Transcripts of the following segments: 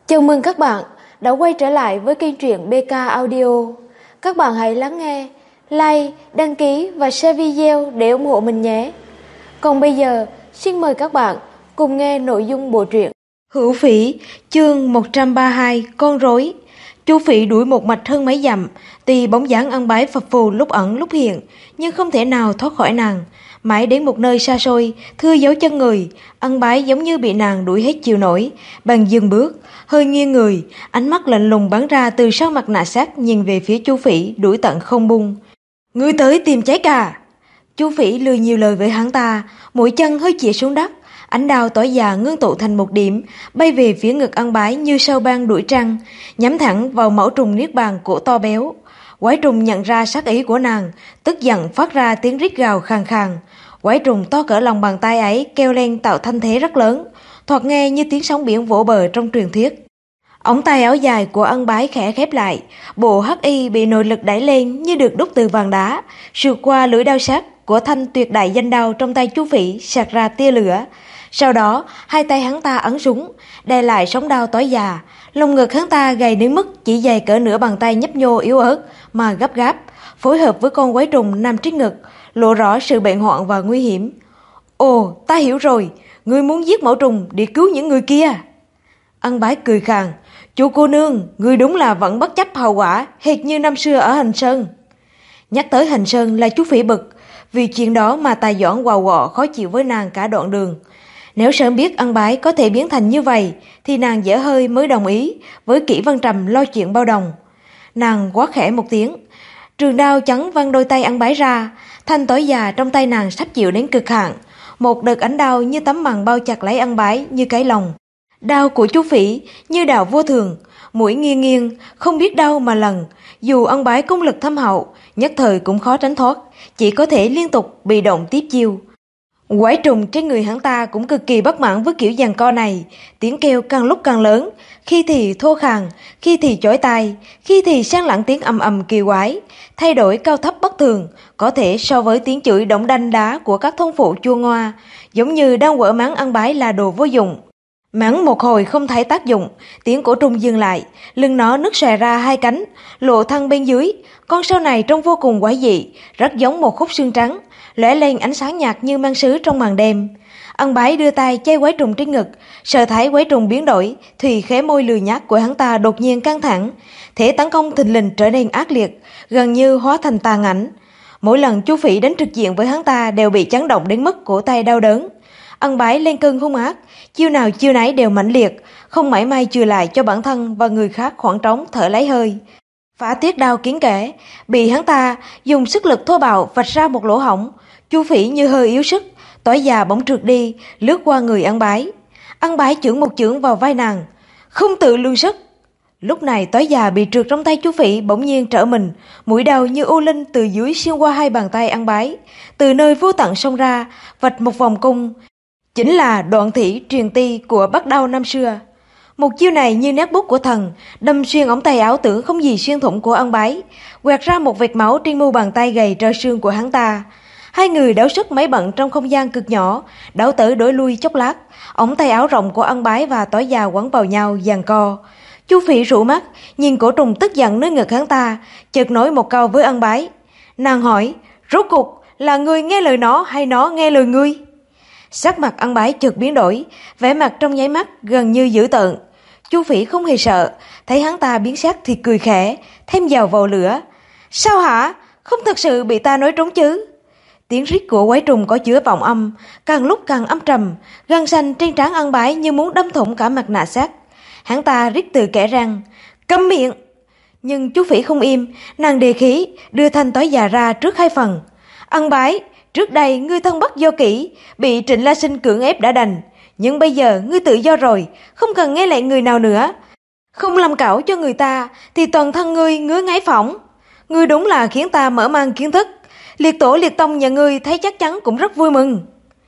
Chào mừng các bạn đã quay trở lại với kênh truyện BK Audio. Các bạn hãy lắng nghe, like, đăng ký và share video để ủng hộ mình nhé. Còn bây giờ, xin mời các bạn cùng nghe nội dung bộ truyện. Hữu Phỉ, chương 132, con rối. Chu Phỉ đuổi một mạch hơn mấy dặm, tuy bóng dáng ăn bái phập phù lúc ẩn lúc hiện, nhưng không thể nào thoát khỏi nàng. Mãi đến một nơi xa xôi, thưa dấu chân người, ăn bái giống như bị nàng đuổi hết chiều nổi, bèn dừng bước, hơi nghiêng người, ánh mắt lạnh lùng bắn ra từ sau mặt nạ sắt nhìn về phía Chu Phỉ đuổi tận không buông. Ngươi tới tìm cháy cà. Chu Phỉ lười nhiều lời với hắn ta, mũi chân hơi chĩa xuống đất, ánh đao tỏa già ngưng tụ thành một điểm, bay về phía ngực ăn bái như sao băng đuổi trăng, nhắm thẳng vào mẫu trùng niết bàn cổ to béo. Quái trùng nhận ra sát ý của nàng, tức giận phát ra tiếng rít gào khàn khàn. Quái trùng to cỡ lòng bàn tay ấy kêu lên tạo thanh thế rất lớn, thoạt nghe như tiếng sóng biển vỗ bờ trong truyền thuyết. Ống tay áo dài của ân bái khẽ khép lại, bộ hắc y bị nội lực đẩy lên như được đúc từ vàng đá, sượt qua lưỡi đao sắc của thanh tuyệt đại danh đao trong tay Chu Phỉ sạc ra tia lửa. Sau đó, hai tay hắn ta ấn súng, đè lại sóng đao tối già, lồng ngực hắn ta gầy đến mức chỉ dày cỡ nửa bàn tay nhấp nhô yếu ớt mà gấp gáp, phối hợp với con quái trùng nằm trước ngực, lộ rõ sự bệnh hoạn và nguy hiểm. Ồ, ta hiểu rồi, ngươi muốn giết mẫu trùng để cứu những người kia. Ân bái cười khàn, chú cô nương, ngươi đúng là vẫn bất chấp hậu quả, hệt như năm xưa ở Hành Sơn. Nhắc tới Hành Sơn là Chu Phỉ bực, vì chuyện đó mà Tài Doãn quào quọ khó chịu với nàng cả đoạn đường. Nếu sớm biết Ân bái có thể biến thành như vậy, thì nàng dở hơi mới đồng ý với Kỷ Văn Trầm lo chuyện bao đồng. Nàng quát khẽ một tiếng, trường đao chắn văng đôi tay Ân bái ra, thanh tối già trong tay nàng sắp chịu đến cực hạn. Một đợt ánh đao như tấm màn bao chặt lấy Ân bái như cái lồng. Đao của Chu Phỉ như đạo vô thường, mũi nghiêng nghiêng, không biết đau mà lần. Dù Ân bái công lực thâm hậu, nhất thời cũng khó tránh thoát, chỉ có thể liên tục bị động tiếp chiêu. Quái trùng trên người hắn ta cũng cực kỳ bất mãn với kiểu giằng co này, tiếng kêu càng lúc càng lớn, khi thì thô khàn, khi thì chói tai, khi thì xen lẫn tiếng ầm ầm kỳ quái, thay đổi cao thấp bất thường, có thể so với tiếng chửi đổng đanh đá của các thôn phụ chua ngoa, giống như đang quở mắng Ân bái là đồ vô dụng. Mắng một hồi không thấy tác dụng, tiếng cổ trùng dừng lại, lưng nó nứt xòe ra hai cánh, lộ thân bên dưới, con sâu này trông vô cùng quái dị, rất giống một khúc xương trắng, lóe lên ánh sáng nhạt như mang sứ trong màn đêm. Ân bái đưa tay che quái trùng trên ngực, sợ thấy quái trùng biến đổi, thì khóe môi lười nhác của hắn ta đột nhiên căng thẳng, thể tấn công thình lình trở nên ác liệt, gần như hóa thành tàn ảnh. Mỗi lần Chu Phỉ đánh trực diện với hắn ta đều bị chấn động đến mức cổ tay đau đớn. Ân bái lên cơn hung ác, chiêu nào chiêu nấy đều mãnh liệt, không mảy may chừa lại cho bản thân và người khác khoảng trống thở lấy hơi. Phá tiết đao kiến kẽ, bị hắn ta dùng sức lực thô bạo vạch ra một lỗ hổng. Chu Phỉ như hơi yếu sức, tối già bỗng trượt đi, lướt qua người Ân bái. Ân bái chưởng một chưởng vào vai nàng, không tự lượng sức. Lúc này tối già bị trượt trong tay Chu Phỉ bỗng nhiên trở mình, mũi đao như u linh từ dưới xuyên qua hai bàn tay Ân bái, từ nơi vô tận xông ra, vạch một vòng cung, chính là đoạn thỉ truyền ti của Bắc Đao năm xưa. Một chiêu này như nét bút của thần, đâm xuyên ống tay áo tưởng không gì xuyên thủng của Ân bái, quẹt ra một vệt máu trên mu bàn tay gầy trơ xương của hắn ta. Hai người đấu sức mấy bận trong không gian cực nhỏ, đấu tới đối lui chốc lát, ống tay áo rộng của Ân bái và tối già quấn vào nhau giằng co. Chu Phỉ rũ mắt, nhìn cổ trùng tức giận nơi ngực hắn ta, chợt nói một câu với Ân bái. Nàng hỏi, rốt cuộc là ngươi nghe lời nó hay nó nghe lời ngươi? Sắc mặt Ân bái chợt biến đổi, vẻ mặt trong nháy mắt gần như dữ tợn. Chu Phỉ không hề sợ, thấy hắn ta biến sắc thì cười khẽ, thêm dầu vào lửa. Sao hả? Không thật sự bị ta nói trúng chứ? Tiếng rít của quái trùng có chứa vọng âm, càng lúc càng âm trầm, gân xanh trên trán Ân bái như muốn đâm thủng cả mặt nạ sắt. Hắn ta rít từ kẽ răng, câm miệng. Nhưng Chu Phỉ không im, nàng đề khí, đưa thanh tối già ra trước hai phần. Ân bái, trước đây ngươi thân bất do kỷ, bị Trịnh La Sinh cưỡng ép đã đành, nhưng bây giờ ngươi tự do rồi, không cần nghe lệnh người nào nữa. Không làm cảo cho người ta thì toàn thân ngươi ngứa ngáy phỏng. Ngươi đúng là khiến ta mở mang kiến thức, liệt tổ liệt tông nhà ngươi thấy chắc chắn cũng rất vui mừng.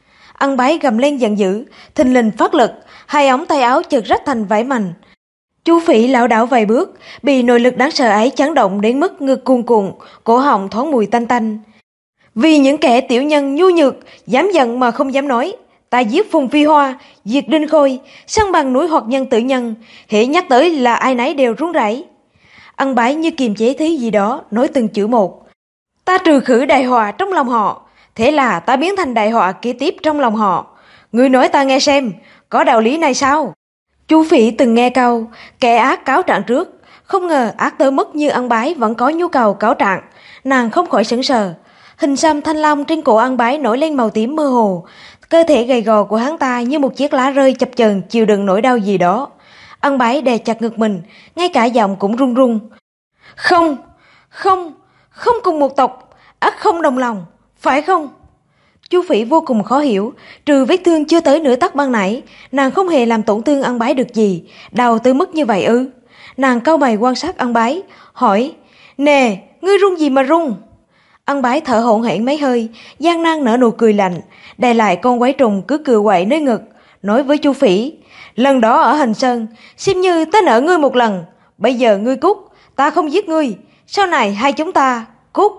Ân bái gầm lên giận dữ, thình lình phát lực, hai ống tay áo chợt rách thành vải mành. Chu Phỉ lảo đảo vài bước, bị nội lực đáng sợ ấy chấn động đến mức ngực cuồn cuộn, cổ họng thoáng mùi tanh tanh. Vì những kẻ tiểu nhân nhu nhược, dám giận mà không dám nói, Ta giết Phùng Phi Hoa, diệt Đinh Khôi, săn bằng núi Hoạt Nhân Tử Nhân, hễ nhắc tới là ai nấy đều run rẩy. Ân Bái như kiềm chế thứ gì đó, nói từng chữ một. Ta trừ khử đại họa trong lòng họ, thế là ta biến thành đại họa kế tiếp trong lòng họ. Ngươi nói ta nghe xem, có đạo lý này sao? Chu Phỉ từng nghe câu kẻ ác cáo trạng trước, không ngờ ác tới mức như Ân Bái vẫn có nhu cầu cáo trạng, nàng không khỏi sững sờ. Hình xăm thanh long trên cổ Ân Bái nổi lên màu tím mơ hồ, cơ thể gầy gò của hắn ta như một chiếc lá rơi chập chờn chịu đựng nỗi đau gì đó. Ân Bái đè chặt ngực mình, ngay cả giọng cũng run run. Không, không, không cùng một tộc, ắt không đồng lòng, phải không? Chu Phỉ vô cùng khó hiểu, trừ vết thương chưa tới nửa tấc ban nãy, nàng không hề làm tổn thương Ân Bái được gì, đau tới mức như vậy ư? Nàng cau mày quan sát Ân Bái, hỏi: "Nè, ngươi run gì mà run?" Ân Bái thở hổn hển mấy hơi, gian nan nở nụ cười lạnh, đè lại con quái trùng cứ cựa quậy nơi ngực, nói với Chu Phỉ: "Lần đó ở Hành Sơn, xem như ta nợ ngươi một lần, bây giờ ngươi cút, ta không giết ngươi, sau này hai chúng ta cút."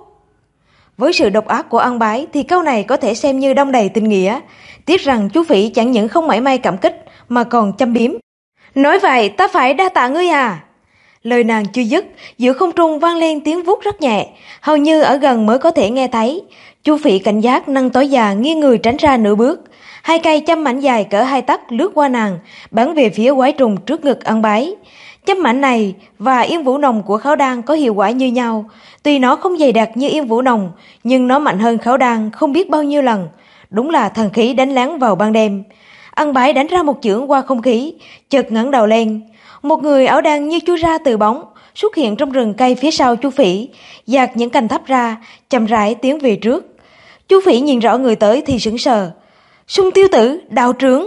Với sự độc ác của Ân Bái thì câu này có thể xem như đong đầy tình nghĩa, tiếc rằng Chu Phỉ chẳng những không mảy may cảm kích mà còn châm biếm. "Nói vậy ta phải đa tạ ngươi à?" Lời nàng chưa dứt, giữa không trung vang lên tiếng vuốt rất nhẹ, hầu như ở gần mới có thể nghe thấy. Chu Phỉ cảnh giác nâng tối già nghiêng người tránh ra nửa bước, hai cây châm mảnh dài cỡ 2 tấc lướt qua nàng, bắn về phía quái trùng trước ngực Ân Bái. Châm mảnh này và yên vũ nồng của kháo đan có hiệu quả như nhau, tuy nó không dày đặc như yên vũ nồng, nhưng nó mạnh hơn kháo đan không biết bao nhiêu lần. Đúng là thần khí đánh lén vào ban đêm. Ân Bái đánh ra một chưởng qua không khí, chợt ngẩng đầu lên. Một người áo đen như chui ra từ bóng, xuất hiện trong rừng cây phía sau Chu Phỉ, dạt những cành thấp ra, chậm rãi tiến về trước. Chu Phỉ nhìn rõ người tới thì sững sờ. Sung Tiêu Tử, đạo trưởng.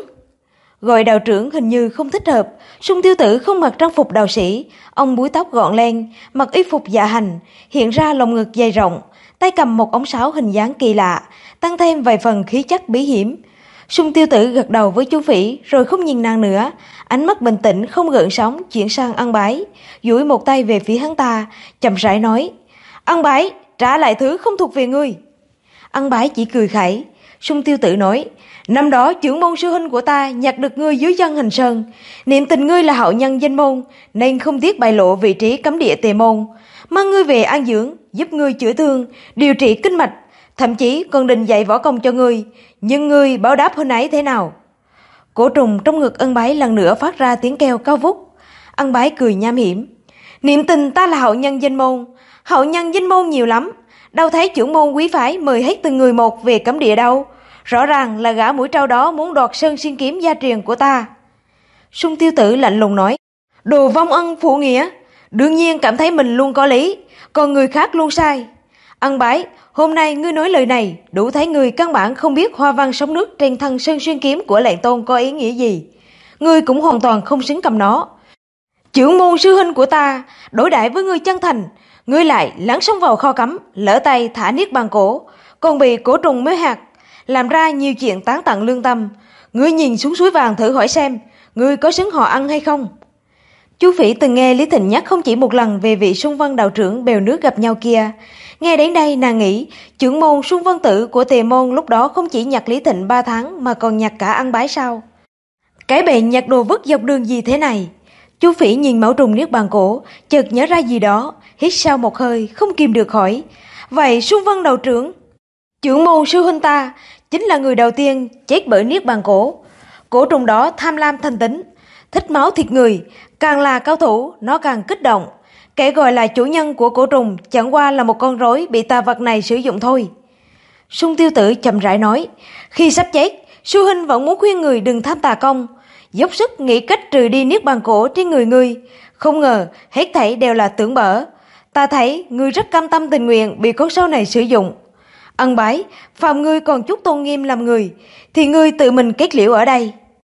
Gọi đạo trưởng hình như không thích hợp. Sung Tiêu Tử không mặc trang phục đạo sĩ, ông búi tóc gọn len, mặc y phục dạ hành, hiện ra lồng ngực dày rộng, tay cầm một ống sáo hình dáng kỳ lạ, tăng thêm vài phần khí chất bí hiểm. Sung Tiêu Tử gật đầu với Chu Phỉ rồi không nhìn nàng nữa, ánh mắt bình tĩnh không gợn sóng chuyển sang Ân Bái, duỗi một tay về phía hắn ta, chậm rãi nói: "Ân Bái, trả lại thứ không thuộc về ngươi." Ân Bái chỉ cười khẩy. Sung Tiêu Tử nói: "Năm đó trưởng môn sư huynh của ta nhặt được ngươi dưới chân Hành Sơn, niệm tình ngươi là hậu nhân danh môn nên không tiếc bại lộ vị trí cấm địa Tề môn, mang ngươi về an dưỡng, giúp ngươi chữa thương, điều trị kinh mạch, thậm chí còn định dạy võ công cho ngươi, nhưng ngươi báo đáp hôm ấy thế nào?" Cổ trùng trong ngực Ân Bái lần nữa phát ra tiếng kêu cao vút. Ân Bái cười nham hiểm: "Niệm tình ta là hậu nhân danh môn, hậu nhân danh môn nhiều lắm, đâu thấy trưởng môn quý phái mời hết từng người một về cấm địa đâu, rõ ràng là gã mũi trâu đó muốn đoạt sơn xuyên kiếm gia truyền của ta." Sung Tiêu Tử lạnh lùng nói: "Đồ vong ân phụ nghĩa, đương nhiên cảm thấy mình luôn có lý, còn người khác luôn sai. Ân Bái, hôm nay ngươi nói lời này, đủ thấy ngươi căn bản không biết hoa văn sóng nước trên thân sơn xuyên kiếm của Lệnh Tôn có ý nghĩa gì. Ngươi cũng hoàn toàn không xứng cầm nó. Trưởng môn sư huynh của ta đối đãi với ngươi chân thành, ngươi lại lấn sông vào kho cấm, lỡ tay thả niết bàn cổ, còn bị cổ trùng mới hạt, làm ra nhiều chuyện tán tận lương tâm. Ngươi nhìn xuống suối vàng thử hỏi xem, ngươi có xứng họ ăn hay không?" Chu Phỉ từng nghe Lý Thịnh nhắc không chỉ một lần về vị Sung Vân đạo trưởng bèo nước gặp nhau kia. Nghe đến đây nàng nghĩ, trưởng môn Sung Vân Tử của Tề môn lúc đó không chỉ nhặt Lý Thịnh 3 tháng mà còn nhặt cả Ân Bái sao? Cái bệnh nhặt đồ vứt dọc đường gì thế này? Chu Phỉ nhìn mẫu trùng niết bàn cổ, chợt nhớ ra gì đó, hít sâu một hơi, không kìm được hỏi: "Vậy Sung Vân đạo trưởng, trưởng môn sư huynh ta chính là người đầu tiên chết bởi niết bàn cổ. Cổ trùng đó tham lam thành tính, thích máu thịt người, càng là cao thủ nó càng kích động. Kẻ gọi là chủ nhân của cổ trùng chẳng qua là một con rối bị tà vật này sử dụng thôi." Sung Tiêu Tử chậm rãi nói: "Khi sắp chết, sư huynh vẫn muốn khuyên người đừng tham tà công, dốc sức nghĩ cách trừ đi niết bàn cổ trên người ngươi. Không ngờ hết thảy đều là tưởng bở. Ta thấy ngươi rất cam tâm tình nguyện bị con sâu này sử dụng. Ân Bái, phàm ngươi còn chút tôn nghiêm làm người, thì ngươi tự mình kết liễu ở đây."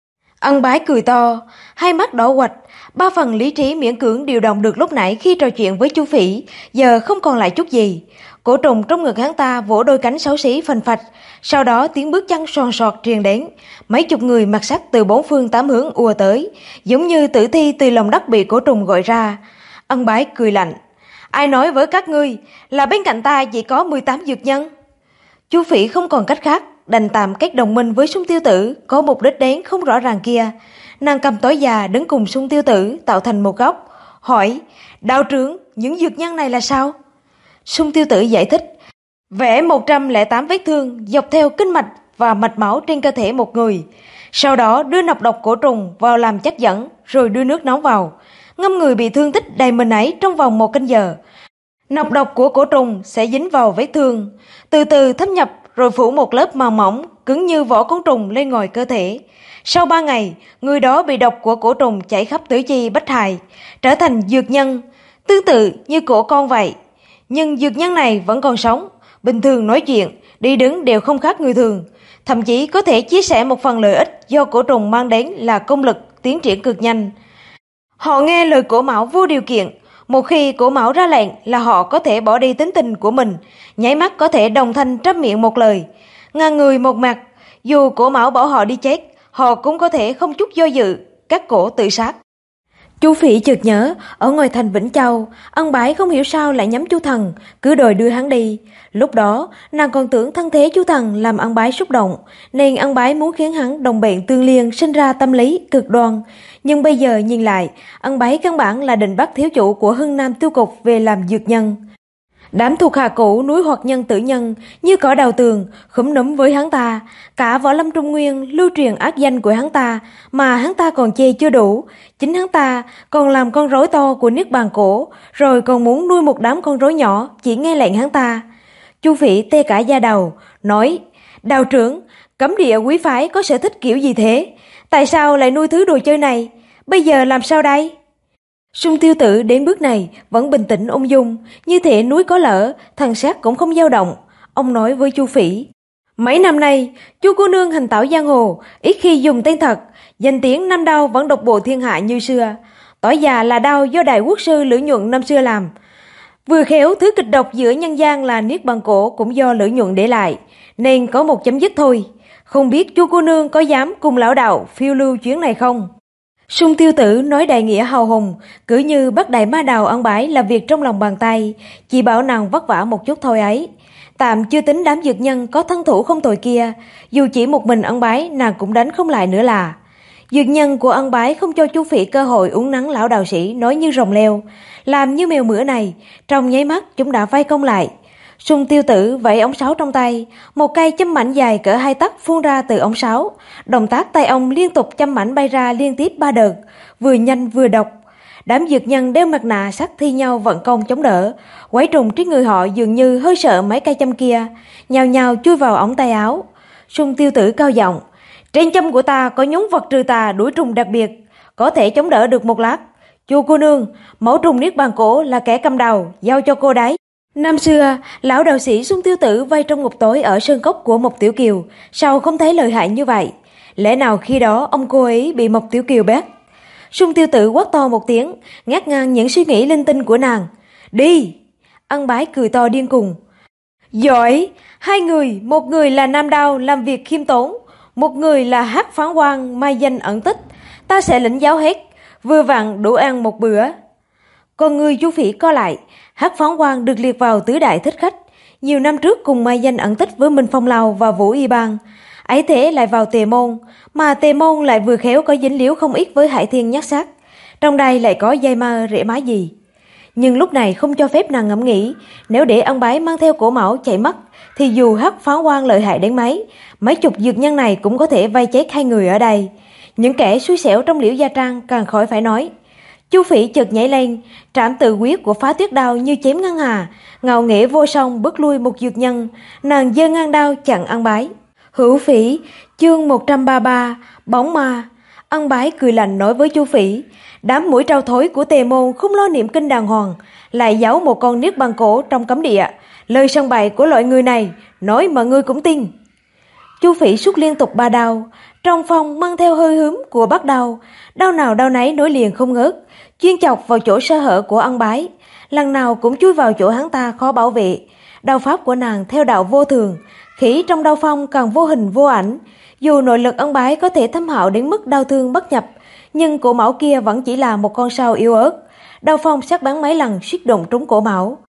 Ân Bái cười to, hai mắt đỏ quạch, 3 phần lý trí miễn cưỡng điều động được lúc nãy khi trò chuyện với Chu Phỉ, giờ không còn lại chút gì. Cổ trùng trong ngực hắn ta vỗ đôi cánh xấu xí phành phạch, sau đó tiếng bước chân soàn soạt truyền đến, mấy chục người mặc sắc từ 4 phương 8 hướng ùa tới, giống như tử thi từ lòng đất bị cổ trùng gọi ra. Ân Bái cười lạnh: "Ai nói với các ngươi là bên cạnh ta chỉ có 18 dược nhân?" Chu Phỉ không còn cách khác, đành tạm kết đồng minh với Sung Tiêu Tử có mục đích đến không rõ ràng kia. Nàng cầm tối già đứng cùng Sung Tiêu Tử tạo thành một góc, hỏi: đạo trưởng, những dược nhân này là sao? Sung Tiêu Tử giải thích: vẽ 108 vết thương dọc theo kinh mạch và mạch máu trên cơ thể một người. Sau đó đưa nọc độc cổ trùng vào làm chất dẫn, rồi đưa nước nóng vào, ngâm người bị thương tích đầy mình ấy trong vòng 1 canh giờ. Nọc độc của cổ trùng sẽ dính vào vết thương, từ từ thâm nhập rồi phủ một lớp màng mỏng cứng như vỏ côn trùng lên ngoài cơ thể. Sau 3 ngày, người đó bị độc của cổ trùng chảy khắp tứ chi bách hài, trở thành dược nhân, tương tự như cổ con vậy. Nhưng dược nhân này vẫn còn sống, bình thường nói chuyện, đi đứng đều không khác người thường, thậm chí có thể chia sẻ một phần lợi ích do cổ trùng mang đến là công lực tiến triển cực nhanh. Họ nghe lời cổ mão vô điều kiện, một khi cổ mão ra lệnh là họ có thể bỏ đi tính tình của mình, nháy mắt có thể đồng thanh trăm miệng một lời. Ngàn người một mặt, dù cổ mão bảo họ đi chết, họ cũng có thể không chút do dự, cắt cổ tự sát. Chu Phỉ chợt nhớ, ở ngoài thành Vĩnh Châu, Ân Bái không hiểu sao lại nhắm Chu Thần, cứ đòi đưa hắn đi. Lúc đó, nàng còn tưởng thân thế Chu Thần làm Ân Bái xúc động, nên Ân Bái muốn khiến hắn đồng bệnh tương liên, sinh ra tâm lý cực đoan. Nhưng bây giờ nhìn lại, Ân Bái căn bản là định bắt thiếu chủ của Hưng Nam Tiêu Cục về làm dược nhân. Đám thuộc hạ cũ núi Hoặc Nhân Tử Nhân như cỏ đầu tường, khúm núm với hắn ta. Cả võ lâm Trung Nguyên lưu truyền ác danh của hắn ta, mà hắn ta còn chê chưa đủ. Chính hắn ta còn làm con rối to của Niết Bàn Cổ, rồi còn muốn nuôi một đám con rối nhỏ chỉ nghe lệnh hắn ta. Chu Phỉ tê cả da đầu, nói: đạo trưởng, cấm địa quý phái có sở thích kiểu gì thế? Tại sao lại nuôi thứ đồ chơi này? Bây giờ làm sao đây? Sung Tiêu Tử đến bước này vẫn bình tĩnh ung dung, như thể núi có lở, thần sắc cũng không dao động. Ông nói với Chu Phỉ: mấy năm nay, Chu cô nương hành tảo giang hồ, ít khi dùng tên thật, danh tiếng năm đao vẫn độc bộ thiên hạ như xưa. Tỏi già là đao do đại quốc sư Lữ Nhuận năm xưa làm. Vừa khéo thứ kịch độc giữa nhân gian là Niết Bàn Cổ cũng do Lữ Nhuận để lại, nên có một chấm dứt thôi. Không biết Chu cô nương có dám cùng lão đạo phiêu lưu chuyến này không? Sung Tiêu Tử nói đại nghĩa hào hùng, cứ như bắt đại ma đào Ân Bái là việc trong lòng bàn tay, chỉ bảo nàng vất vả một chút thôi ấy. Tạm chưa tính đám dược nhân có thân thủ không tồi kia, dù chỉ một mình Ân Bái nàng cũng đánh không lại nữa là. Dược nhân của Ân Bái không cho Chu Phỉ cơ hội uốn nắn lão đạo sĩ nói như rồng leo, làm như mèo mửa này, trong nháy mắt chúng đã vây công lại. Sung Tiêu Tử vẫy ống sáo trong tay, một cây châm mảnh dài cỡ 2 tấc phun ra từ ống sáo. Động tác tay ông liên tục châm mảnh bay ra liên tiếp 3 đợt, vừa nhanh vừa độc. Đám dược nhân đeo mặt nạ sắt thi nhau vận công chống đỡ. Quái trùng trên người họ dường như hơi sợ mấy cây châm kia, nhào nhào chui vào ống tay áo. Sung Tiêu Tử cao giọng: trên châm của ta có nhúng vật trừ tà đuổi trùng đặc biệt, có thể chống đỡ được một lát. Chu cô nương, mẫu trùng Niết Bàn Cổ là kẻ cầm đầu, giao cho cô đấy. Năm xưa, lão đạo sĩ Sung Tiêu Tử vây trong ngục tối ở sơn cốc của Mộc Tiểu Kiều, sao không thấy lợi hại như vậy? Lẽ nào khi đó ông cô ấy bị Mộc Tiểu Kiều bắt? Sung Tiêu Tử quát to một tiếng, ngắt ngang những suy nghĩ linh tinh của nàng. Đi! Ân Bái cười to điên cuồng. Giỏi! 2 người, một người là Nam Đao làm việc khiêm tốn, một người là Hắc Phán Quan mai danh ẩn tích. Ta sẽ lĩnh giáo hết, vừa vặn đủ ăn một bữa. Còn người Chu Phỉ co lại. Hắc Phán Quan được liệt vào tứ đại thích khách, nhiều năm trước cùng mai danh ẩn tích với Minh Phong Lào và Vũ Y Bang, ấy thế lại vào Tề Môn, mà Tề Môn lại vừa khéo có dính líu không ít với Hải Thiên Nhát Sát, trong đây lại có dây ma rễ má gì. Nhưng lúc này không cho phép nàng ngẫm nghĩ, nếu để Ân Bái mang theo cổ mão chạy mất, thì dù Hắc Phán Quan lợi hại đến mấy chục dược nhân này cũng có thể vây chết 2 người ở đây. Những kẻ xui xẻo trong Liễu Gia Trang càng khỏi phải nói. Chu Phỉ chợt nhảy lên, trảm tự quyết của Phá Tuyết Đao như chém ngân hà, ngạo nghễ vô song bước lui một dược nhân, nàng giơ ngang đao chặn Ân Bái. Hữu Phỉ, chương 133, bóng ma. Ân Bái cười lạnh nói với Chu Phỉ, đám mũi trâu thối của Tề Môn không lo niệm kinh đàng hoàng, lại giấu một con Niết Bàn Cổ trong cấm địa, lời săn bậy của loại người này, nói mà ngươi cũng tin. Chu Phỉ sút liên tục 3 đao, trong phong mang theo hơi hướm của bắt đao, đao nào đao nấy nối liền không ngớt, chuyên chọc vào chỗ sơ hở của Ân Bái, lần nào cũng chui vào chỗ hắn ta khó bảo vệ. Đao pháp của nàng theo đạo vô thường, khỉ trong đao phong càng vô hình vô ảnh. Dù nội lực Ân Bái có thể thâm hậu đến mức đau thương bất nhập, nhưng cổ mão kia vẫn chỉ là một con sâu yếu ớt. Đao phong sắc bắn mấy lần suýt đụng trúng cổ mão.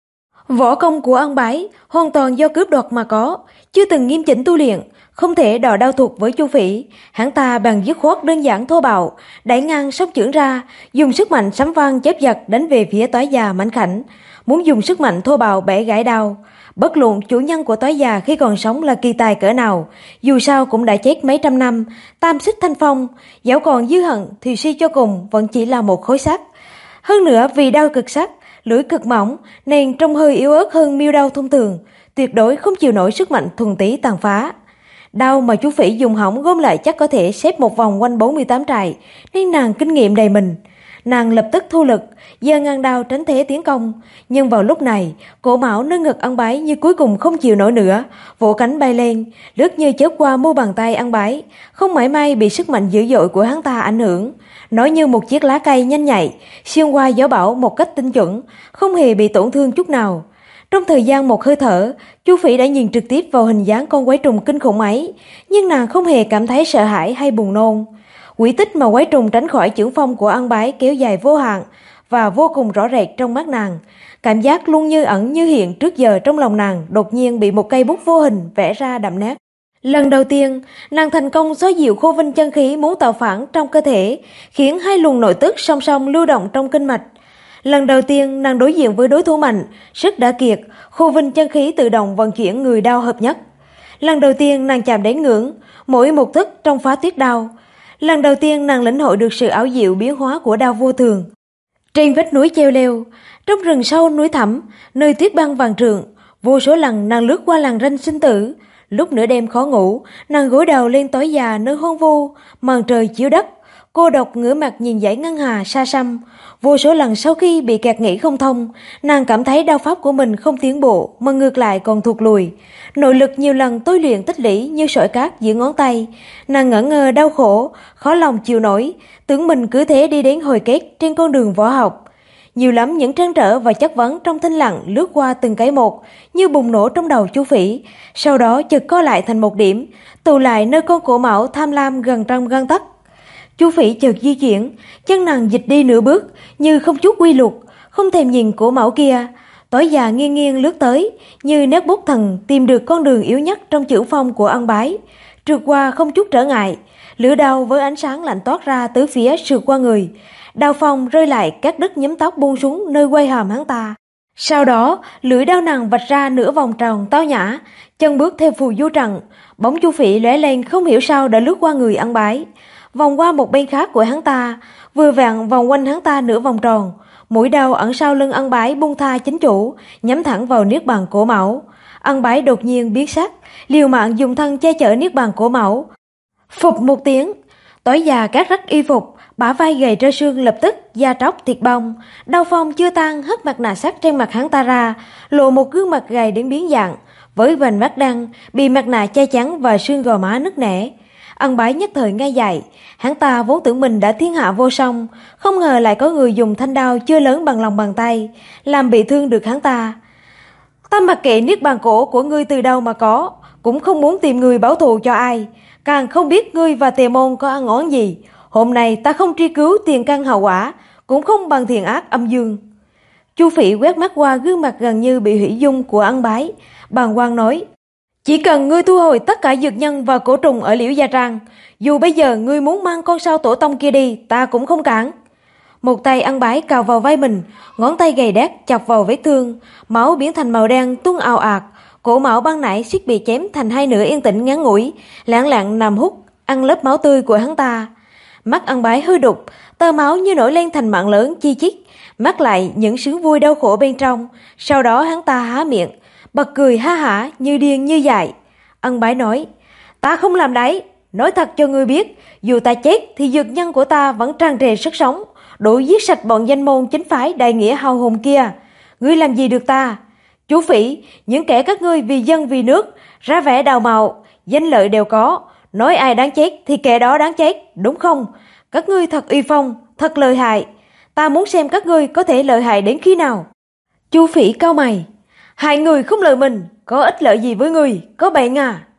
Võ công của Ân Bái hoàn toàn do cướp đoạt mà có, chưa từng nghiêm chỉnh tu luyện, không thể đọ đao thuật với Chu Phỉ. Hắn ta bằng dứt khoát đơn giản thô bạo, đẩy ngang sóc chưởng ra, dùng sức mạnh sấm vang chớp giật đánh về phía Toái Già mảnh khảnh, muốn dùng sức mạnh thô bạo bẻ gãy đao. Bất luận chủ nhân của Toái Già khi còn sống là kỳ tài cỡ nào, dù sao cũng đã chết mấy trăm năm, tam xích thanh phong, dẫu còn dư hận thì suy cho cùng vẫn chỉ là một khối sắt. Hơn nữa vì đao cực sắc, lưỡi cực mỏng nên trông hơi yếu ớt hơn miêu đao thông thường, tuyệt đối không chịu nổi sức mạnh thuần túy tàn phá. Đao mà chú Phỉ dùng hỏng gom lại chắc có thể xếp một vòng quanh 48 trại, nên nàng kinh nghiệm đầy mình. Nàng lập tức thu lực, giơ ngang đao tránh thế tiến công, nhưng vào lúc này, cổ mão nơi ngực Ân Bái như cuối cùng không chịu nổi nữa, vỗ cánh bay lên, lướt như chớp qua mu bàn tay Ân Bái, không mảy may bị sức mạnh dữ dội của hắn ta ảnh hưởng. Nói như một chiếc lá cây nhanh nhạy, xuyên qua gió bão một cách tinh chuẩn, không hề bị tổn thương chút nào. Trong thời gian một hơi thở, Chu Phỉ đã nhìn trực tiếp vào hình dáng con quái trùng kinh khủng ấy, nhưng nàng không hề cảm thấy sợ hãi hay buồn nôn. Quỹ tích mà quái trùng tránh khỏi chưởng phong của Ân Bái kéo dài vô hạn và vô cùng rõ rệt trong mắt nàng. Cảm giác luôn như ẩn như hiện trước giờ trong lòng nàng đột nhiên bị một cây bút vô hình vẽ ra đậm nét. Lần đầu tiên, nàng thành công xóa dịu khô vinh chân khí muốn tạo phản trong cơ thể, khiến hai luồng nội tức song song lưu động trong kinh mạch. Lần đầu tiên, nàng đối diện với đối thủ mạnh, sức đã kiệt, khô vinh chân khí tự động vận chuyển người đao hợp nhất. Lần đầu tiên, nàng chạm đến ngưỡng, mỗi một thức trong phá tuyết đao. Lần đầu tiên, nàng lĩnh hội được sự ảo diệu biến hóa của đao vô thường. Trên vách núi treo leo, trong rừng sâu núi thẳm, nơi tuyết băng vàng trượng, vô số lần nàng lướt qua làng ranh sinh tử. Lúc nửa đêm khó ngủ, nàng gối đầu lên Toái Già nơi hoang vu, màn trời chiếu đất, cô độc ngửa mặt nhìn dãy ngân hà xa xăm. Vô số lần sau khi bị kẹt nghĩ không thông, nàng cảm thấy đao pháp của mình không tiến bộ mà ngược lại còn thụt lùi. Nội lực nhiều lần tôi luyện tích lũy như sỏi cát giữa ngón tay, nàng ngỡ ngơ đau khổ, khó lòng chịu nổi, tưởng mình cứ thế đi đến hồi kết trên con đường võ học. Nhiều lắm những trăn trở và chất vấn trong thinh lặng lướt qua từng cái một, như bùng nổ trong đầu Chu Phỉ, sau đó chợt co lại thành một điểm, tụ lại nơi con cổ mão tham lam gần trong gang tấc. Chu Phỉ chợt di chuyển, chân nàng dịch đi nửa bước, như không chút quy luật, không thèm nhìn cổ mão kia. Toái Già nghiêng nghiêng lướt tới, như nét bút thần tìm được con đường yếu nhất trong chưởng phong của Ân Bái, trượt qua không chút trở ngại, lưỡi đao với ánh sáng lạnh toát ra tứ phía sượt qua người. Đao phong rơi lại cắt đứt nhúm tóc buông xuống nơi quai hàm hắn ta. Sau đó, lưỡi đao nàng vạch ra nửa vòng tròn tao nhã, chân bước theo phù du trận, bóng Chu Phỉ lóe lên không hiểu sao đã lướt qua người Ân Bái, vòng qua một bên khác của hắn ta, vừa vặn vòng quanh hắn ta nửa vòng tròn. Mũi đao ẩn sau lưng Ân Bái buông tha chính chủ, nhắm thẳng vào niết bàn cổ mão. Ân Bái đột nhiên biến sắc, liều mạng dùng thân che chở niết bàn cổ mão. Phụp một tiếng, Toái Già cát rách y phục, bả vai gầy trơ xương lập tức da tróc thịt bong. Đao phong chưa tan hất mặt nạ sắt trên mặt hắn ta ra, lộ một gương mặt gầy đến biến dạng, với vành mắt đăng bị mặt nạ che chắn và xương gò má nứt nẻ. Ân Bái nhất thời ngay dậy, hắn ta vốn tưởng mình đã thiên hạ vô song, không ngờ lại có người dùng thanh đao chưa lớn bằng lòng bàn tay, làm bị thương được hắn ta. Ta mặc kệ niết bàn cổ của ngươi từ đâu mà có, cũng không muốn tìm người báo thù cho ai, càng không biết ngươi và Tề Môn có ăn oán gì. Hôm nay ta không truy cứu tiền căn hậu quả, cũng không bằng thiện ác âm dương. Chu Phỉ quét mắt qua gương mặt gần như bị hủy dung của Ân Bái, bàng hoàng nói: chỉ cần ngươi thu hồi tất cả dược nhân và cổ trùng ở Liễu Gia Trang, dù bây giờ ngươi muốn mang con sao tổ tông kia đi, ta cũng không cản. Một tay Ân Bái cào vào vai mình, ngón tay gầy đét chọc vào vết thương, máu biến thành màu đen tuôn ào ạt. Cổ mão ban nãy suýt bị chém thành hai nửa yên tĩnh ngắn ngủi, lẳng lặng nằm hút ăn lớp máu tươi của hắn ta. Mắt Ân Bái hư đục, tơ máu như nổi lên thành mạng lớn chi chít, mắt lại những sướng vui đau khổ bên trong. Sau đó hắn ta há miệng, bật cười ha hả như điên như dại. Ân Bái nói: ta không làm đấy, nói thật cho ngươi biết, dù ta chết thì dược nhân của ta vẫn tràn trề sức sống, đủ giết sạch bọn danh môn chính phái đại nghĩa hào hùng kia. Ngươi làm gì được ta? Chú Phỉ, những kẻ các ngươi vì dân vì nước, ra vẻ đào mạo, danh lợi đều có, nói ai đáng chết thì kẻ đó đáng chết, đúng không? Các ngươi thật uy phong, thật lợi hại. Ta muốn xem các ngươi có thể lợi hại đến khi nào. Chu Phỉ cau mày: hại người không lợi mình, có ích lợi gì với ngươi, có bệnh à?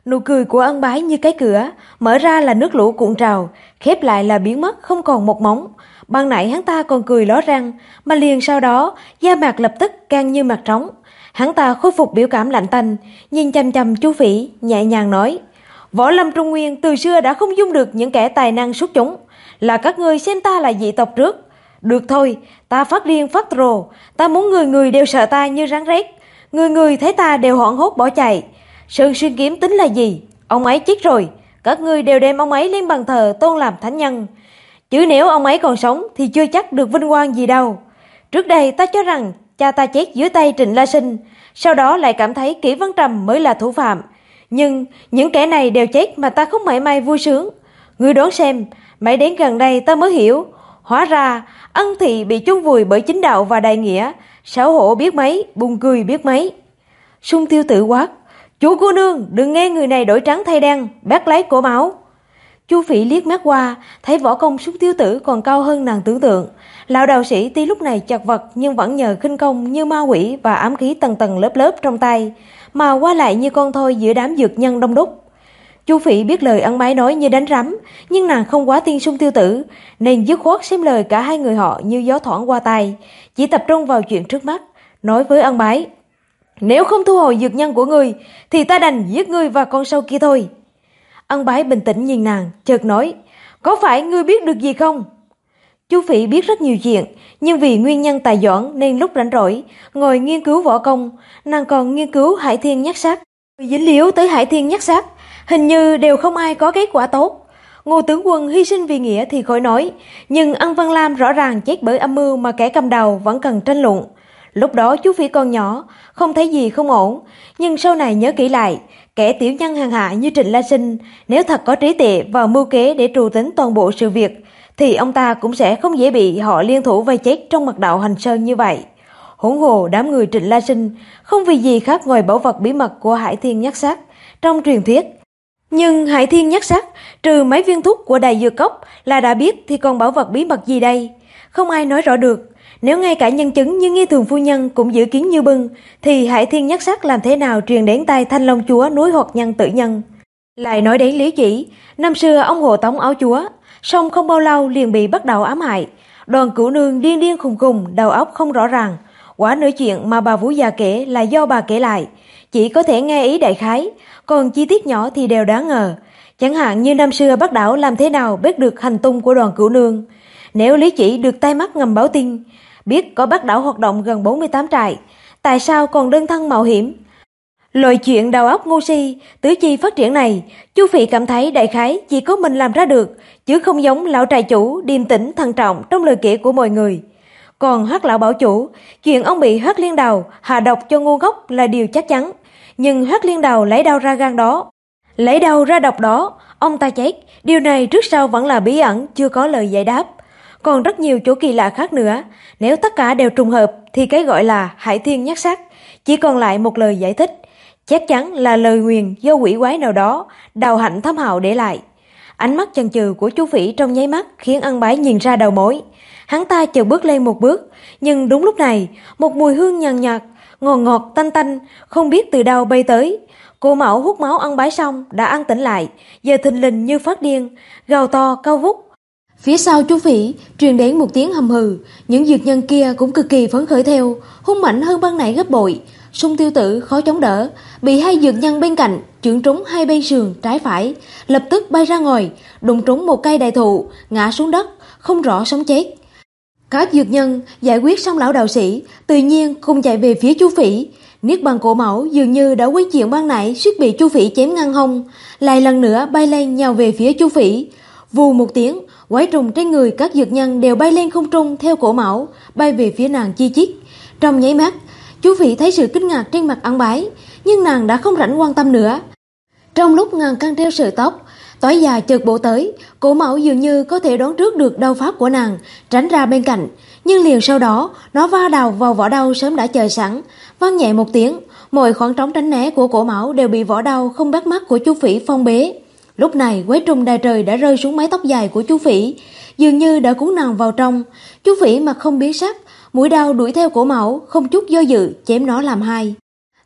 Nụ cười của ân bái như cái cửa, mở ra là nước lũ cuộn trào, khép lại là biến mất không còn một móng. Ban nãy hắn ta còn cười ló răng, mà liền sau đó da mặt lập tức căng như mặt trống. Hắn ta khôi phục biểu cảm lạnh tanh, nhìn chăm chăm Chu Phỉ, nhẹ nhàng nói: Võ lâm Trung Nguyên từ xưa đã không dung được những kẻ tài năng xuất chúng, là các ngươi xem ta là dị tộc trước. Được thôi, ta phát điên phát rồ, ta muốn người người đều sợ ta như rắn rết, người người thấy ta đều hoảng hốt bỏ chạy. Sơn Xuyên Kiếm tính là gì? Ông ấy chết rồi, các ngươi đều đem ông ấy lên bàn thờ tôn làm thánh nhân. Chứ nếu ông ấy còn sống thì chưa chắc được vinh quang gì đâu. Trước đây ta cho rằng cha ta chết dưới tay Trịnh La Sinh, sau đó lại cảm thấy Kỷ Văn Trầm mới là thủ phạm. Nhưng những kẻ này đều chết mà ta không mảy may vui sướng. Ngươi đoán xem, mãi đến gần đây ta mới hiểu, hóa ra Ân Thị bị chôn vùi bởi chính đạo và đại nghĩa, xấu hổ biết mấy, buồn cười biết mấy. Sung Tiêu Tử quát: Chủ cô nương, đừng nghe người này đổi trắng thay đen, bắt lấy cổ máu. Chu Phỉ liếc mắt qua, thấy võ công Sung Tiêu Tử còn cao hơn nàng tưởng tượng. Lão đạo sĩ tuy lúc này chật vật nhưng vẫn nhờ khinh công như ma quỷ và ám khí tầng tầng lớp lớp trong tay, mà qua lại như con thoi giữa đám dược nhân đông đúc. Chu Phỉ biết lời ân bái nói như đánh rắm, nhưng nàng không quá tin Sung Tiêu Tử, nên dứt khoát xem lời cả hai người họ như gió thoảng qua tai, chỉ tập trung vào chuyện trước mắt, nói với ân bái: Nếu không thu hồi dược nhân của ngươi, thì ta đành giết ngươi và con sâu kia thôi. Ân bái bình tĩnh nhìn nàng, chợt nói: Có phải ngươi biết được gì không? Chu Phỉ biết rất nhiều chuyện, nhưng vì nguyên nhân tài doãn nên lúc rảnh rỗi ngồi nghiên cứu võ công, nàng còn nghiên cứu Hải Thiên Nhất Sát. Dính líu tới Hải Thiên Nhất Sát, hình như đều không ai có kết quả tốt. Ngô tướng quân hy sinh vì nghĩa thì khỏi nói, nhưng Ân Văn Lam rõ ràng chết bởi âm mưu mà kẻ cầm đầu vẫn cần tranh luận. Lúc đó Chu Phỉ còn nhỏ, không thấy gì không ổn, nhưng sau này nhớ kỹ lại, kẻ tiểu nhân hèn hạ như Trịnh La Sinh, nếu thật có trí tuệ và mưu kế để trù tính toàn bộ sự việc, thì ông ta cũng sẽ không dễ bị họ liên thủ vây chết trong mật đạo Hành Sơn như vậy. Huống hồ đám người Trịnh La Sinh không vì gì khác ngoài bảo vật bí mật của Hải Thiên Nhất Sát trong truyền thuyết. Nhưng Hải Thiên Nhất Sát trừ mấy viên thuốc của Đại Dược Cốc là đã biết thì còn bảo vật bí mật gì đây? Không ai nói rõ được. Nếu ngay cả nhân chứng như Nghi Thường phu nhân cũng dự kiến như bưng, thì Hải Thiên Nhất Sát làm thế nào truyền đến tay Thanh Long chúa núi Hoạt Nhân Tử Nhân? Lại nói đến Lý Chỉ, năm xưa ông hộ tống áo chúa, song không bao lâu liền bị bắt đầu ám hại. Đoàn Cửu Nương điên điên khùng khùng, đầu óc không rõ ràng. Quả nửa chuyện mà bà Vũ già kể là do bà kể lại, chỉ có thể nghe ý đại khái, còn chi tiết nhỏ thì đều đáng ngờ. Chẳng hạn như năm xưa Bắc Đảo làm thế nào biết được hành tung của Đoàn Cửu Nương. Nếu Lý Chỉ được tai mắt ngầm báo tin, biết có Bắc Đảo hoạt động gần 48 trại, tại sao còn đơn thân mạo hiểm? Loại chuyện đầu óc ngu si, tứ chi phát triển này, Chu Phỉ cảm thấy đại khái chỉ có mình làm ra được, chứ không giống lão trại chủ điềm tĩnh thận trọng trong lời kể của mọi người. Còn Hắc lão bảo chủ, chuyện ông bị Hắc Liên Đào hạ độc cho ngu ngốc là điều chắc chắn, nhưng Hắc Liên Đào lấy đau ra gan đó, lấy đau ra độc đó, ông ta chết, điều này trước sau vẫn là bí ẩn, chưa có lời giải đáp. Còn rất nhiều chỗ kỳ lạ khác nữa, nếu tất cả đều trùng hợp thì cái gọi là Hải Thiên Nhất Sát chỉ còn lại một lời giải thích, chắc chắn là lời nguyền do quỷ quái nào đó Đào Hạnh Thâm Hạo để lại. Ánh mắt chần chừ của Chu Phỉ trong nháy mắt khiến Ân Bái nhìn ra đầu mối. Hắn ta chợt bước lên một bước, nhưng đúng lúc này, một mùi hương nhàn nhạt, ngọt ngọt tanh tanh, không biết từ đâu bay tới. Cô Mão hút máu Ân Bái xong đã an tĩnh lại, giờ thình lình như phát điên, gào to cao vút. Phía sau Chu Phỉ truyền đến một tiếng hầm hừ, những dược nhân kia cũng cực kỳ phấn khởi theo, hung mạnh hơn ban nãy gấp bội. Sung Tiêu Tử khó chống đỡ, bị hai dược nhân bên cạnh chưởng trúng hai bên sườn trái phải, lập tức bay ra ngoài, đụng trúng một cây đại thụ, ngã xuống đất, không rõ sống chết. Các dược nhân giải quyết xong lão đạo sĩ, tự nhiên cùng chạy về phía Chu Phỉ. Niết Bàn Cổ Mẫu dường như đã quên chuyện ban nãy suýt bị Chu Phỉ chém ngang hông, lại lần nữa bay lên nhào về phía Chu Phỉ. Vù một tiếng, quái trùng trên người các dược nhân đều bay lên không trung theo Cổ Mẫu, bay về phía nàng chi chít. Trong nháy mắt, Chu Phỉ thấy sự kinh ngạc trên mặt Ân Bái, nhưng nàng đã không rảnh quan tâm nữa. Trong lúc ngàn cân treo sợi tóc, Toái già chợt bổ tới, Cổ Mẫu dường như có thể đoán trước được đao pháp của nàng, tránh ra bên cạnh, nhưng liền sau đó, nó va đào vào vỏ đao sớm đã chờ sẵn, vang nhẹ một tiếng, mọi khoảng trống tránh né của Cổ Mẫu đều bị vỏ đao không bắt mắt của Chu Phỉ phong bế. Lúc này, quái trùng đài trời đã rơi xuống mái tóc dài của Chu Phỉ, dường như đã cuốn nàng vào trong. Chu Phỉ mặt không biến sắc, mũi đao đuổi theo Cổ Mẫu, không chút do dự chém nó làm hai.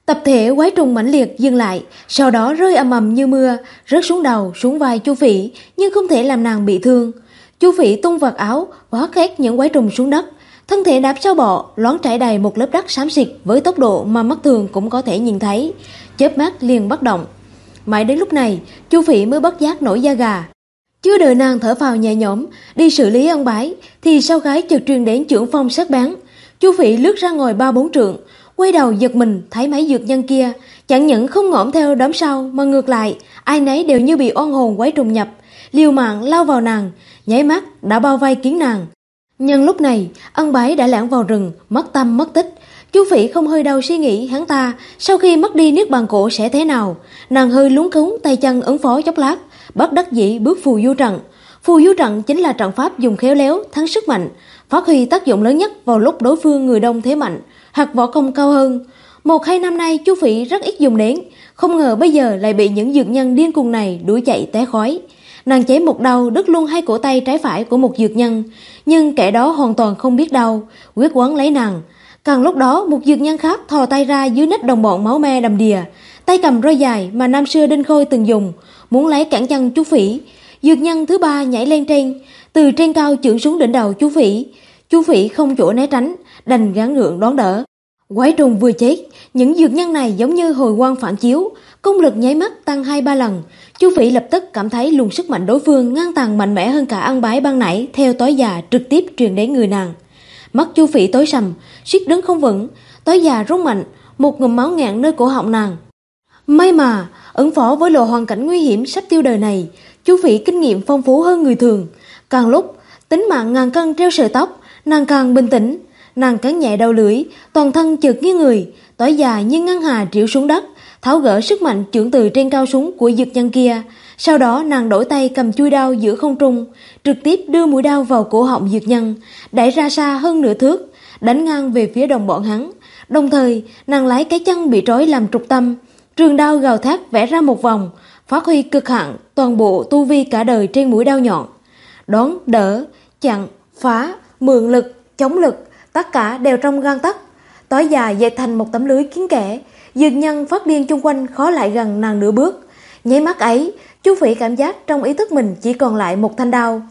Tập thể quái trùng mãnh liệt dừng lại, sau đó rơi ầm ầm như mưa, rớt xuống đầu, xuống vai Chu Phỉ, nhưng không thể làm nàng bị thương. Chu Phỉ tung vạt áo, vót hết những quái trùng xuống đất, thân thể đạp sao bọ, loáng trải đầy một lớp đất xám xịt với tốc độ mà mắt thường cũng có thể nhìn thấy, chớp mắt liền bất động. Mãi đến lúc này, Chu Phỉ mới bất giác nổi da gà. Chưa đợi nàng thở phào nhẹ nhõm đi xử lý ân bái, thì sau gái chợt truyền đến chưởng phong sắc bén. Chu Phỉ lướt ra ngoài 3-4 trượng, quay đầu giật mình thấy mấy dược nhân kia chẳng những không ngõm theo đám sau, mà ngược lại ai nấy đều như bị oan hồn quái trùng nhập, liều mạng lao vào nàng, nháy mắt đã bao vây kín nàng. Nhưng lúc này ân bái đã lẻn vào rừng, mất tâm mất tích. Chu Phỉ không hơi đâu suy nghĩ hắn ta sau khi mất đi niết bàn cổ sẽ thế nào. Nàng hơi luống cuống tay chân ứng phó chốc lát, bất đắc dĩ bước phù du trận. Phù du trận chính là trận pháp dùng khéo léo thắng sức mạnh, phát huy tác dụng lớn nhất vào lúc đối phương người đông thế mạnh hoặc võ công cao hơn. 1-2 năm nay Chu Phỉ rất ít dùng đến, không ngờ bây giờ lại bị những dược nhân điên cuồng này đuổi chạy té khói. Nàng chém một đau đứt luôn 2 cổ tay trái phải của một dược nhân, nhưng kẻ đó hoàn toàn không biết đau, quyết quấn lấy nàng. Càng lúc đó một dược nhân khác thò tay ra dưới nách đồng bọn máu me đầm đìa, tay cầm roi dài mà năm xưa Đinh Khôi từng dùng, muốn lấy cản chân Chu Phỉ. Dược nhân thứ 3 nhảy lên trên, từ trên cao chưởng xuống đỉnh đầu Chu Phỉ. Chu Phỉ không chỗ né tránh, đành gắng gượng đón đỡ. Quái trùng vừa chết, những dược nhân này giống như hồi quang phản chiếu, công lực nháy mắt tăng 2-3 lần. Chu Phỉ lập tức cảm thấy luồng sức mạnh đối phương ngang tàn mạnh mẽ hơn cả ân bái ban nãy theo tối già trực tiếp truyền đến người nàng. Mắt Chu Phỉ tối sầm, suýt đứng không vững, tối già rung mạnh, một ngụm máu nghẹn nơi cổ họng nàng. May mà ứng phó với lộ hoàn cảnh nguy hiểm sắp tiêu đời này, Chu Phỉ kinh nghiệm phong phú hơn người thường. Càng lúc tính mạng ngàn cân treo sợi tóc, nàng càng bình tĩnh. Nàng cắn nhẹ đầu lưỡi, toàn thân chợt nghiêng người, tối già như ngân hà triệu xuống đất, tháo gỡ sức mạnh chưởng từ trên cao xuống của dược nhân kia. Sau đó nàng đổi tay cầm chuôi đao giữa không trung, trực tiếp đưa mũi đao vào cổ họng dược nhân, đẩy ra xa hơn nửa thước, đánh ngang về phía đồng bọn hắn. Đồng thời nàng lấy cái chân bị trói làm trục tâm, trường đao gào thét vẽ ra một vòng, phát huy cực hạn toàn bộ tu vi cả đời trên mũi đao nhọn. Đón, đỡ, chặn, phá, mượn lực, chống lực, tất cả đều trong gang tấc. Tối già dệt thành một tấm lưới kín kẽ, dược nhân phát điên chung quanh khó lại gần nàng nửa bước. Nháy mắt ấy, Chu Phỉ cảm giác trong ý thức mình chỉ còn lại một thanh đao.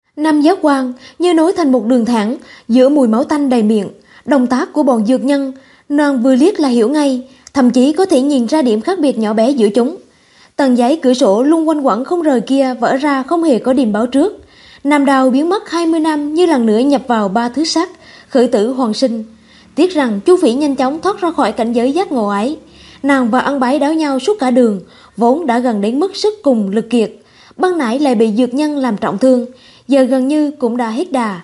5 giác quan như nối thành một đường thẳng giữa mùi máu tanh đầy miệng. Động tác của bọn dược nhân nàng vừa liếc là hiểu ngay, thậm chí có thể nhìn ra điểm khác biệt nhỏ bé giữa chúng. Tầng giấy cửa sổ luôn quanh quẩn không rời kia vỡ ra không hề có điềm báo trước. Nam đao biến mất 20 năm như lần nữa nhập vào 3 thứ sắc, khởi tử hoàn sinh. Tiếc rằng Chu Phỉ nhanh chóng thoát ra khỏi cảnh giới giác ngộ ấy. Nàng và ân bái đáo nhau suốt cả đường, vốn đã gần đến mức sức cùng lực kiệt, ban nãy lại bị dược nhân làm trọng thương, giờ gần như cũng đã hết đà.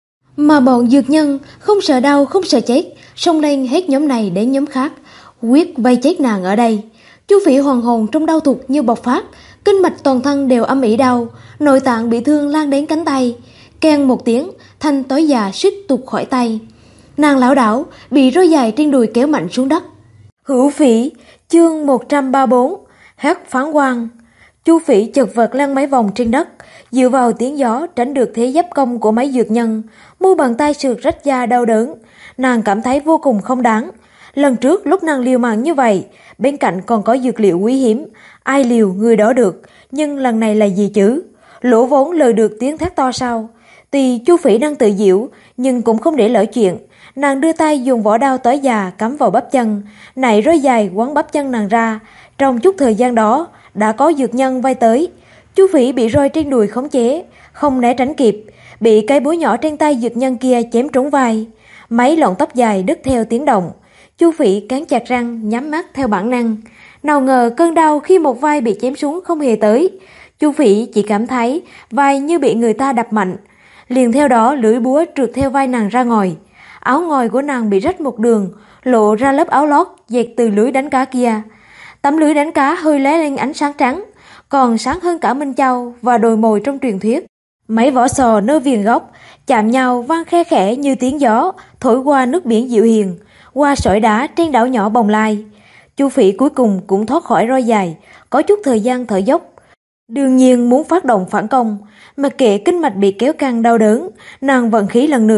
Mà bọn dược nhân không sợ đau không sợ chết, xông lên hết nhóm này đến nhóm khác, quyết vây chết nàng ở đây. Chu Phỉ hoàng hồn trong đau thục như bộc phát, kinh mạch toàn thân đều âm ỉ đau, nội tạng bị thương lan đến cánh tay. Keng một tiếng, thanh tối già suýt tuột khỏi tay. Nàng lảo đảo bị roi dài trên đùi kéo mạnh xuống đất. Hữu Phỉ, chương 134, hát phán quan. Chu Phỉ chật vật lăn mấy vòng trên đất, dựa vào tiếng gió tránh được thế giáp công của mấy dược nhân. Mu bàn tay sượt rách da đau đớn, nàng cảm thấy vô cùng không đáng. Lần trước lúc nàng liều mạng như vậy, bên cạnh còn có dược liệu quý hiếm, ai liều người đó được, nhưng lần này là gì chứ? Lỗ vốn lời được tiếng thét to sao? Tuy Chu Phỉ đang tự giễu, nhưng cũng không để lỡ chuyện. Nàng đưa tay dùng vỏ đao tối già cắm vào bắp chân, nảy roi dài quấn bắp chân nàng ra. Trong chút thời gian đó, đã có dược nhân vây tới. Chu Phỉ bị roi trên đùi khống chế, không né tránh kịp, bị cái búa nhỏ trên tay dược nhân kia chém trúng vai. Mấy lọn tóc dài đứt theo tiếng động. Chu Phỉ cắn chặt răng, nhắm mắt theo bản năng. Nào ngờ cơn đau khi một vai bị chém xuống không hề tới. Chu Phỉ chỉ cảm thấy vai như bị người ta đập mạnh. Liền theo đó lưỡi búa trượt theo vai nàng ra ngoài. Áo ngồi của nàng bị rách một đường, lộ ra lớp áo lót dệt từ lưới đánh cá kia. Tấm lưới đánh cá hơi lóe lên ánh sáng trắng, còn sáng hơn cả Minh Châu và đồi mồi trong truyền thuyết. Mấy vỏ sò nơi viền gốc chạm nhau vang khe khẽ như tiếng gió thổi qua nước biển dịu hiền, qua sỏi đá trên đảo nhỏ Bồng Lai. Chu Phỉ cuối cùng cũng thoát khỏi roi dài, có chút thời gian thở dốc. Đương nhiên muốn phát động phản công, mặc kệ kinh mạch bị kéo căng đau đớn, nàng vận khí lần nữa,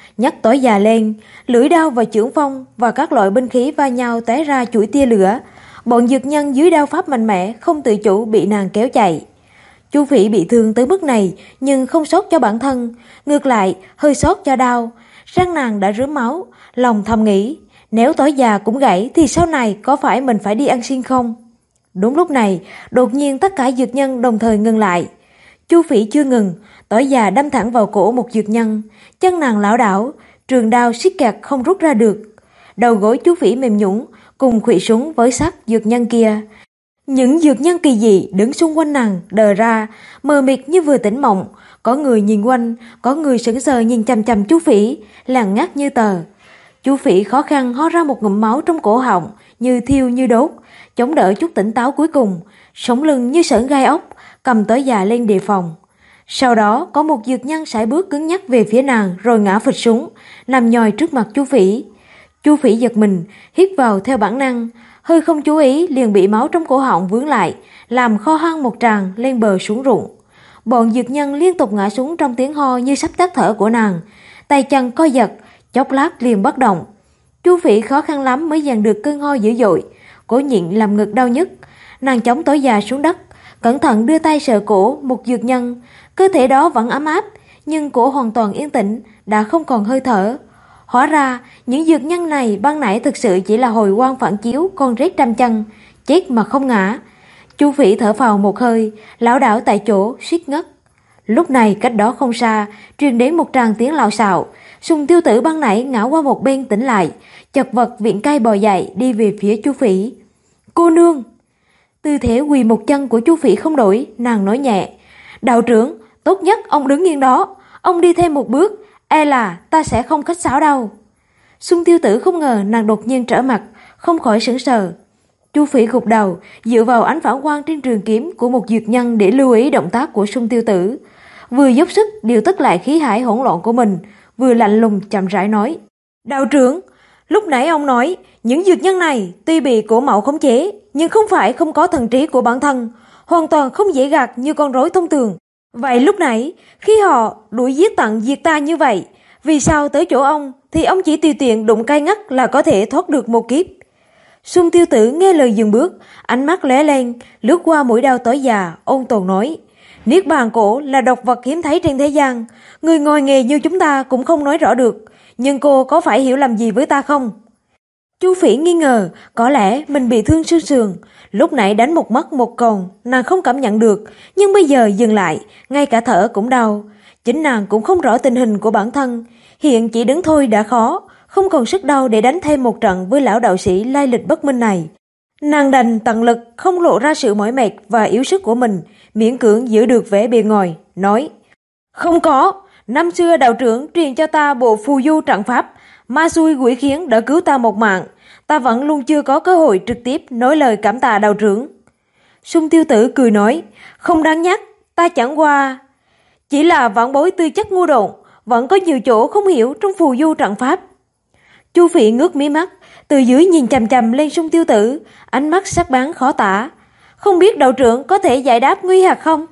nhấc tối già lên, lưỡi đao và chưởng phong và các loại binh khí va nhau tóe ra chuỗi tia lửa. Bọn dược nhân dưới đao pháp mạnh mẽ không tự chủ bị nàng kéo chạy. Chu Phỉ bị thương tới mức này nhưng không sót cho bản thân, ngược lại hơi sót cho đau. Răng nàng đã rướm máu, lòng thầm nghĩ, nếu tối già cũng gãy thì sau này có phải mình phải đi ăn xiên không? Đúng lúc này, đột nhiên tất cả dược nhân đồng thời ngừng lại. Chu Phỉ chưa ngừng, tối già đâm thẳng vào cổ một dược nhân, chân nàng lảo đảo, trường đao siết kẹt không rút ra được. Đầu gối Chu Phỉ mềm nhũn, cùng khuỵu xuống với xác dược nhân kia. Những dược nhân kỳ dị đứng xung quanh nàng đờ ra, mờ mịt như vừa tỉnh mộng, có người nhìn quanh, có người sững sờ nhìn chằm chằm Chu Phỉ, lặng ngắt như tờ. Chu Phỉ khó khăn ho ra một ngụm máu trong cổ họng, như thiêu như đốt, chống đỡ chút tỉnh táo cuối cùng, sống lưng như sởn gai ốc, cầm tối già lên đề phòng. Sau đó có một dược nhân sải bước cứng nhắc về phía nàng rồi ngã phịch xuống, nằm nhòi trước mặt Chu Phỉ. Chu Phỉ giật mình, hít vào theo bản năng, hơi không chú ý liền bị máu trong cổ họng vướng lại, làm kho hăng một tràng lên bờ xuống ruộng. Bọn dược nhân liên tục ngã xuống trong tiếng ho như sắp tắt thở của nàng, tay chân co giật, chốc lát liền bất động. Chu Phỉ khó khăn lắm mới dàn được cơn ho dữ dội, cố nhịn làm ngực đau nhức. Nàng chống tối già xuống đất, cẩn thận đưa tay sờ cổ một dược nhân, cơ thể đó vẫn ấm áp, nhưng cổ hoàn toàn yên tĩnh, đã không còn hơi thở. Hóa ra, những dược nhân này ban nãy thực sự chỉ là hồi quang phản chiếu con rết trăm chân, chết mà không ngã. Chu Phỉ thở phào một hơi, lảo đảo tại chỗ, suýt ngất. Lúc này cách đó không xa, truyền đến một tràng tiếng lạo xạo. Sùng Tiêu Tử ban nãy ngã qua một bên tỉnh lại, chật vật viện cây bò dậy đi về phía Chu Phỉ. Cô nương! Tư thế quỳ một chân của Chu Phỉ không đổi, nàng nói nhẹ. Đạo trưởng, tốt nhất ông đứng yên đó, ông đi thêm một bước, e là ta sẽ không khách sáo đâu. Sùng Tiêu Tử không ngờ nàng đột nhiên trở mặt, không khỏi sững sờ. Chu Phỉ gục đầu, dựa vào ánh phản quang trên trường kiếm của một dược nhân để lưu ý động tác của Sùng Tiêu Tử. Vừa dốc sức điều tất lại khí hải hỗn loạn của mình, vừa lạnh lùng chậm rãi nói. Đạo trưởng, lúc nãy ông nói, những dược nhân này tuy bị cổ mạo khống chế, nhưng không phải không có thần trí của bản thân, hoàn toàn không dễ gạt như con rối thông thường. Vậy lúc nãy, khi họ đuổi giết tận diệt ta như vậy, vì sao tới chỗ ông thì ông chỉ tùy tiện đụng cây ngắt là có thể thoát được một kiếp? Sùng Tiêu Tử nghe lời dừng bước, ánh mắt lóe lên, lướt qua mũi đao tối già, ôn tồn nói. Niết bàn cổ là độc vật hiếm thấy trên thế gian, người ngoài nghề như chúng ta cũng không nói rõ được, nhưng cô có phải hiểu lầm gì với ta không? Chu Phỉ nghi ngờ, có lẽ mình bị thương xương sườn, lúc nãy đánh một mất một còn, nàng không cảm nhận được, nhưng bây giờ dừng lại, ngay cả thở cũng đau. Chính nàng cũng không rõ tình hình của bản thân, hiện chỉ đứng thôi đã khó, không còn sức đau để đánh thêm một trận với lão đạo sĩ lai lịch bất minh này. Nàng đành tận lực không lộ ra sự mỏi mệt và yếu sức của mình, miễn cưỡng giữ được vẻ bề ngoài, nói. Không có, năm xưa đạo trưởng truyền cho ta bộ phù du trận pháp, ma xui quỷ khiến đã cứu ta một mạng, ta vẫn luôn chưa có cơ hội trực tiếp nói lời cảm tạ đạo trưởng. Sùng Tiêu Tử cười nói, không đáng nhắc, ta chẳng qua chỉ là vãn bối tư chất ngu độn, vẫn có nhiều chỗ không hiểu trong phù du trận pháp. Chu Phỉ ngước mí mắt, từ dưới nhìn chằm chằm lên Sùng Tiêu Tử, ánh mắt sắc bén khó tả. Không biết đạo trưởng có thể giải đáp nguy hạt không?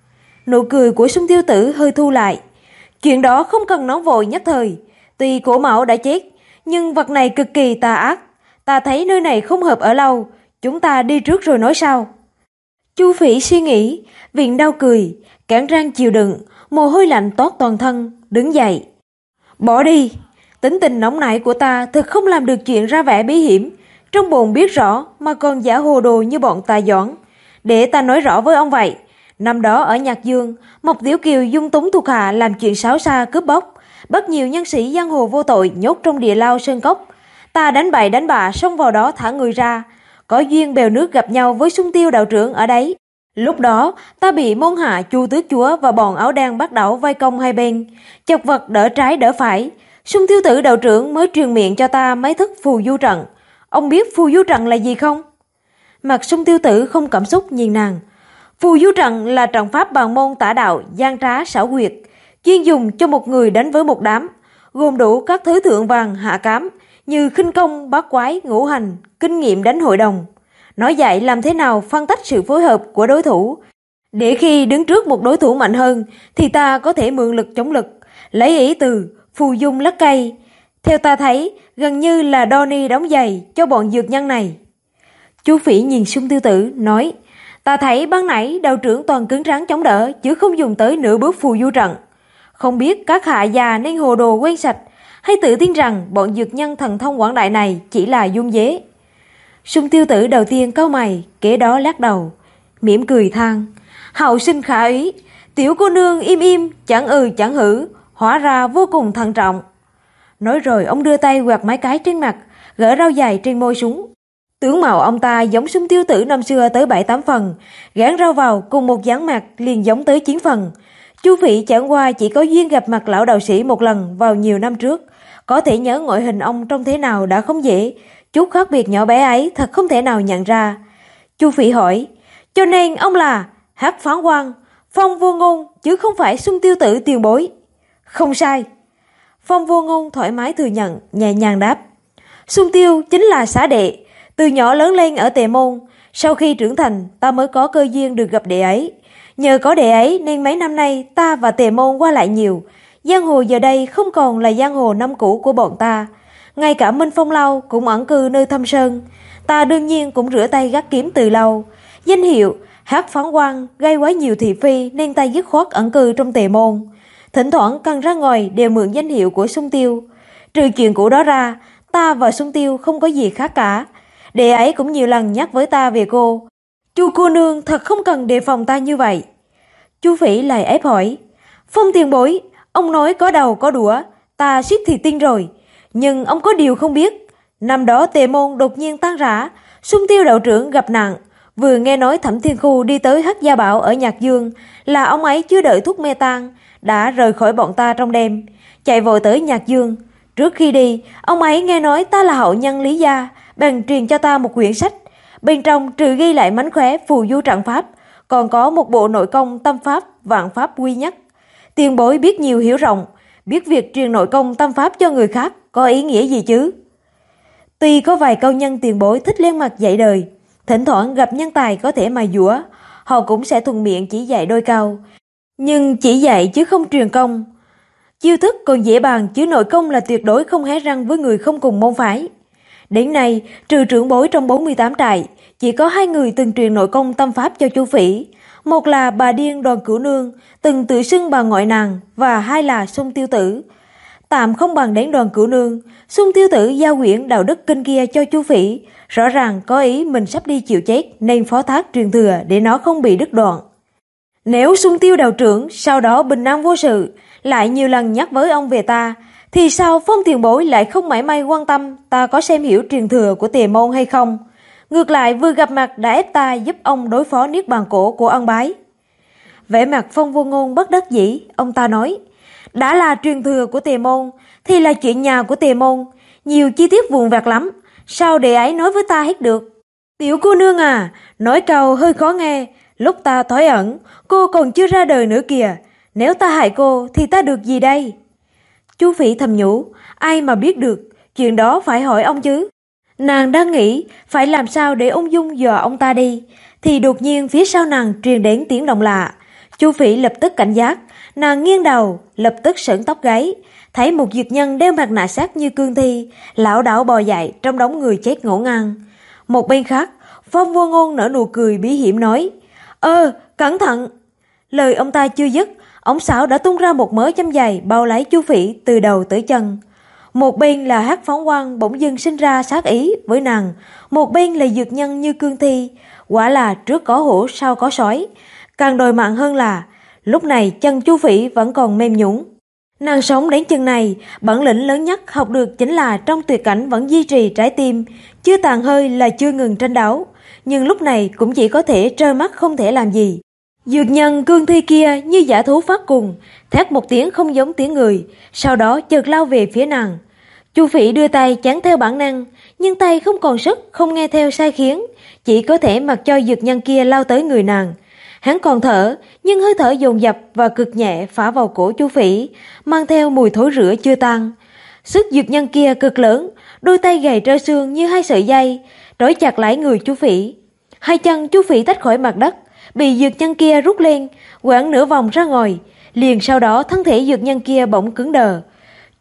Nụ cười của Sùng Tiêu Tử hơi thu lại. Chuyện đó không cần nóng vội nhất thời. Tuy cổ mạo đã chết, nhưng vật này cực kỳ tà ác. Ta thấy nơi này không hợp ở lâu, chúng ta đi trước rồi nói sau. Chu Phỉ suy nghĩ, viện đau cười, cắn răng chịu đựng, mồ hôi lạnh toát toàn thân, đứng dậy. Bỏ đi, tính tình nóng nảy của ta thực không làm được chuyện ra vẻ bí hiểm, trong bồn biết rõ mà còn giả hồ đồ như bọn Tà Doãn. Để ta nói rõ với ông vậy, năm đó ở Nhạc Dương, Mộc Tiểu Kiều dung túng thuộc hạ làm chuyện xấu xa cướp bóc, bắt nhiều nhân sĩ giang hồ vô tội nhốt trong địa lao sơn cốc. Ta đánh bậy đánh bạ xông vào đó thả người ra, có duyên bèo nước gặp nhau với Sung Tiêu đạo trưởng ở đấy. Lúc đó ta bị môn hạ Chu Tước Chúa và bọn áo đen bắt đảo vây công hai bên, chật vật đỡ trái đỡ phải. Sung Tiêu Tử đạo trưởng mới truyền miệng cho ta mấy thức phù du trận. Ông biết phù du trận là gì không? Mặt Sung Tiêu Tử không cảm xúc nhìn nàng. Phù du trận là trận pháp bàn môn tả đạo, gian trá xảo quyệt, chuyên dùng cho một người đánh với một đám, gồm đủ các thứ thượng vàng hạ cám như khinh công, bát quái, ngũ hành, kinh nghiệm đánh hội đồng. Nói dạy làm thế nào phân tách sự phối hợp của đối thủ, để khi đứng trước một đối thủ mạnh hơn thì ta có thể mượn lực chống lực, lấy ý từ phù dung lắc cây. Theo ta thấy, gần như là Donnie đóng giày cho bọn dược nhân này. Chu Phỉ nhìn Sung Tiêu Tử, nói, ta thấy ban nãy đạo trưởng toàn cứng rắn chống đỡ, chứ không dùng tới nửa bước phù du trận. Không biết các hạ già nên hồ đồ quên sạch, hay tự tin rằng bọn dược nhân thần thông quảng đại này chỉ là dung dế. Sung Tiêu Tử đầu tiên cau mày, kế đó lắc đầu, mỉm cười than, hậu sinh khả ý, tiểu cô nương im im, chẳng chẳng hử, hóa ra vô cùng thận trọng. Nói rồi ông đưa tay quạt mấy cái trên mặt, gỡ rau dài trên môi xuống. Tướng mạo ông ta giống Sung Tiêu Tử năm xưa tới 7-8 phần, gán rau vào cùng một dáng mặt liền giống tới 9 phần. Chu Phỉ chẳng qua chỉ có duyên gặp mặt lão đạo sĩ một lần vào nhiều năm trước, có thể nhớ ngoại hình ông trông thế nào đã không dễ, chút khác biệt nhỏ bé ấy thật không thể nào nhận ra. Chu Phỉ hỏi, cho nên ông là Hắc Phán Quan, Phong Vô Ngôn chứ không phải Sung Tiêu Tử tiền bối. Không sai. Phong Vô Ngôn thoải mái thừa nhận, nhẹ nhàng đáp, Sung Tiêu chính là xá đệ, từ nhỏ lớn lên ở Tề Môn, sau khi trưởng thành ta mới có cơ duyên được gặp đệ ấy. Nhờ có đệ ấy nên mấy năm nay ta và Tề Môn qua lại nhiều, giang hồ giờ đây không còn là giang hồ năm cũ của bọn ta. Ngay cả Minh Phong Lâu cũng ẩn cư nơi thâm sơn, ta đương nhiên cũng rửa tay gác kiếm từ lâu. Danh hiệu Hắc Phán Quan gây quá nhiều thị phi nên ta dứt khoát ẩn cư trong Tề Môn. Thỉnh thoảng cần ra ngoài đều mượn danh hiệu của Sung Tiêu. Trừ chuyện cũ đó ra, ta và Sung Tiêu không có gì khác cả. Đệ ấy cũng nhiều lần nhắc với ta về cô. Chu cô nương thật không cần đề phòng ta như vậy. Chu Phỉ lại ép hỏi, Phong tiền bối, ông nói có đầu có đũa, ta suýt thì tin rồi. Nhưng ông có điều không biết, năm đó Tề Môn đột nhiên tan rã, Sung Tiêu đạo trưởng gặp nạn. Vừa nghe nói Thẩm Thiên Khu đi tới Hắc Gia Bảo ở Nhạc Dương, là ông ấy chưa đợi thuốc mê tan, đã rời khỏi bọn ta trong đêm, chạy vội tới Nhạc Dương. Trước khi đi, ông ấy nghe nói ta là hậu nhân Lý gia, bèn truyền cho ta một quyển sách. Bên trong trừ ghi lại mánh khóe phù du trận pháp, còn có một bộ nội công tâm pháp vạn pháp quy nhất. Tiền bối biết nhiều hiểu rộng, biết việc truyền nội công tâm pháp cho người khác có ý nghĩa gì chứ? Tuy có vài câu nhân tiền bối thích lên mặt dạy đời, thỉnh thoảng gặp nhân tài có thể mài dũa, họ cũng sẽ thuận miệng chỉ dạy đôi câu. Nhưng chỉ dạy chứ không truyền công. Chiêu thức còn dễ bàn chứ nội công là tuyệt đối không hé răng với người không cùng môn phái. Đến nay, trừ trưởng bối trong 48 trại, chỉ có 2 người từng truyền nội công tâm pháp cho Chu Phỉ. Một là bà điên Đoàn Cửu Nương, từng tự xưng bà ngoại nàng, và 2 là Sung Tiêu Tử. Tạm không bằng đến Đoàn Cửu Nương, Sung Tiêu Tử giao quyển đạo đức kinh kia cho Chu Phỉ, rõ ràng có ý mình sắp đi chịu chết nên phó thác truyền thừa để nó không bị đứt đoạn. Nếu Sung Tiêu đạo trưởng sau đó bình an vô sự, lại nhiều lần nhắc với ông về ta, thì sao Phong tiền bối lại không mảy may quan tâm ta có xem hiểu truyền thừa của Tề Môn hay không? Ngược lại vừa gặp mặt đã ép ta giúp ông đối phó niết bàn cổ của Ân Bái. Vẻ mặt Phong Vô Ngôn bất đắc dĩ, ông ta nói, đã là truyền thừa của Tề Môn thì là chuyện nhà của Tề Môn, nhiều chi tiết vụn vặt lắm, sao đệ ấy nói với ta hết được? Tiểu cô nương à, nói câu hơi khó nghe, lúc ta thoái ẩn, cô còn chưa ra đời nữa kìa, nếu ta hại cô thì ta được gì đây? Chu Phỉ thầm nhủ, ai mà biết được, chuyện đó phải hỏi ông chứ. Nàng đang nghĩ phải làm sao để ung dung dò ông ta đi, thì đột nhiên phía sau nàng truyền đến tiếng động lạ. Chu Phỉ lập tức cảnh giác, nàng nghiêng đầu, lập tức sởn tóc gáy, thấy một dược nhân đeo mặt nạ sát như cương thi, lảo đảo bò dậy trong đống người chết ngổn ngang. Một bên khác, Phong Vô Ngôn nở nụ cười bí hiểm nói, cẩn thận. Lời ông ta chưa dứt, ống sáo đã tung ra một mớ châm dày bao lấy Chu Phỉ từ đầu tới chân. Một bên là Hắc Phán Quan bỗng dưng sinh ra sát ý với nàng, một bên là dược nhân như cương thi, quả là trước có hổ sau có sói. Càng đòi mạng hơn là lúc này chân Chu Phỉ vẫn còn mềm nhũn. Nàng sống đến chừng này, bản lĩnh lớn nhất học được chính là trong tuyệt cảnh vẫn duy trì trái tim, chưa tàn hơi là chưa ngừng tranh đấu, nhưng lúc này cũng chỉ có thể trơ mắt không thể làm gì. Dược nhân cương thi kia như dã thú phát cùng, thét một tiếng không giống tiếng người, sau đó chợt lao về phía nàng. Chu Phỉ đưa tay chắn theo bản năng, nhưng tay không còn sức, không nghe theo sai khiến, chỉ có thể mặc cho dược nhân kia lao tới người nàng. Hắn còn thở, nhưng hơi thở dồn dập và cực nhẹ phả vào cổ Chu Phỉ, mang theo mùi thối rữa chưa tan. Sức dược nhân kia cực lớn, đôi tay gầy trơ xương như 2 sợi dây, trói chặt lấy người Chu Phỉ. 2 chân Chu Phỉ tách khỏi mặt đất, bị dược nhân kia rút lên, quãng nửa vòng ra ngoài, liền sau đó thân thể dược nhân kia bỗng cứng đờ.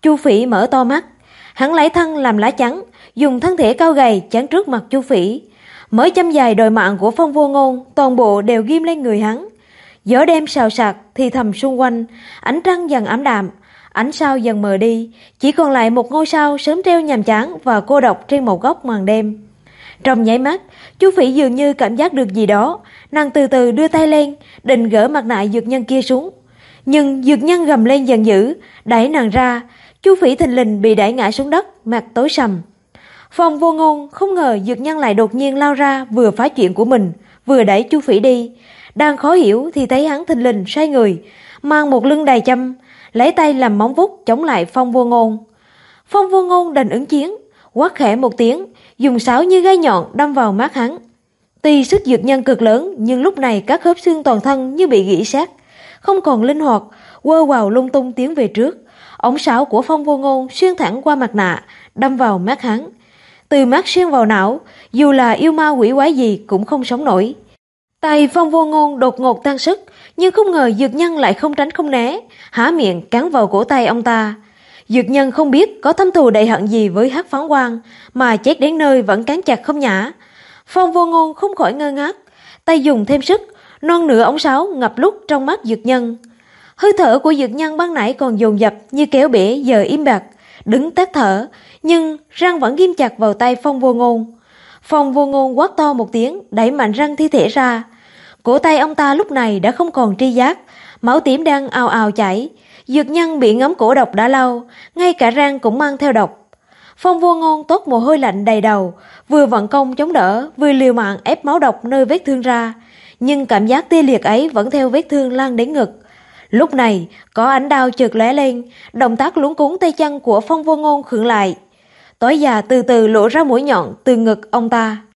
Chu Phỉ mở to mắt, hắn lấy thân làm lá chắn, dùng thân thể cao gầy chắn trước mặt Chu Phỉ. Mới châm dài đòi mạng của Phong Vô Ngôn toàn bộ đều ghim lên người hắn. Gió đêm xào xạc thì thầm xung quanh, ánh trăng dần ảm đạm, ánh sao dần mờ đi, chỉ còn lại một ngôi sao sớm treo nhàm chán và cô độc trên một góc màn đêm. Trong nháy mắt, Chu Phỉ dường như cảm giác được gì đó, nàng từ từ đưa tay lên, định gỡ mặt nạ dược nhân kia xuống. Nhưng dược nhân gầm lên giận dữ, đẩy nàng ra. Chu Phỉ thình lình bị đẩy ngã xuống đất, mặt tối sầm. Phong Vô Ngôn không ngờ dược nhân lại đột nhiên lao ra, vừa phá chuyện của mình, vừa đẩy Chu Phỉ đi. Đang khó hiểu thì thấy hắn thình lình xoay người, mang một lưng đầy châm, lấy tay làm móng vuốt chống lại Phong Vô Ngôn. Phong Vô Ngôn đành ứng chiến, quát khẽ một tiếng, dùng sáo như gai nhọn đâm vào mắt hắn. Tuy sức dược nhân cực lớn, nhưng lúc này các khớp xương toàn thân như bị gỉ sét, không còn linh hoạt, quơ quào lung tung tiến về trước. Ống sáo của Phong Vô Ngôn xuyên thẳng qua mặt nạ, đâm vào mắt hắn. Từ mắt xuyên vào não, dù là yêu ma quỷ quái gì cũng không sống nổi. Tay Phong Vô Ngôn đột ngột tăng sức, nhưng không ngờ dược nhân lại không tránh không né, há miệng cắn vào cổ tay ông ta. Dược nhân không biết có thâm thù đại hận gì với Hắc Phán Quan, mà chết đến nơi vẫn cắn chặt không nhả. Phong Vô Ngôn không khỏi ngơ ngác, tay dùng thêm sức, non nửa ống sáo ngập lúc trong mắt dược nhân. Hơi thở của dược nhân ban nãy còn dồn dập như kéo bể giờ im bặt, đứng tắt thở, nhưng răng vẫn ghim chặt vào tay Phong Vô Ngôn. Phong Vô Ngôn quát to một tiếng, đẩy mạnh răng thi thể ra. Cổ tay ông ta lúc này đã không còn tri giác, máu tím đang ào ào chảy. Dược nhân bị ngấm cổ độc đã lâu, ngay cả răng cũng mang theo độc. Phong Vô Ngôn toát mồ hôi lạnh đầy đầu, vừa vận công chống đỡ, vừa liều mạng ép máu độc nơi vết thương ra. Nhưng cảm giác tê liệt ấy vẫn theo vết thương lan đến ngực. Lúc này, có ánh đao chợt lóe lên, động tác luống cuống tay chân của Phong Vô Ngôn khựng lại. Tối già từ từ lộ ra mũi nhọn từ ngực ông ta.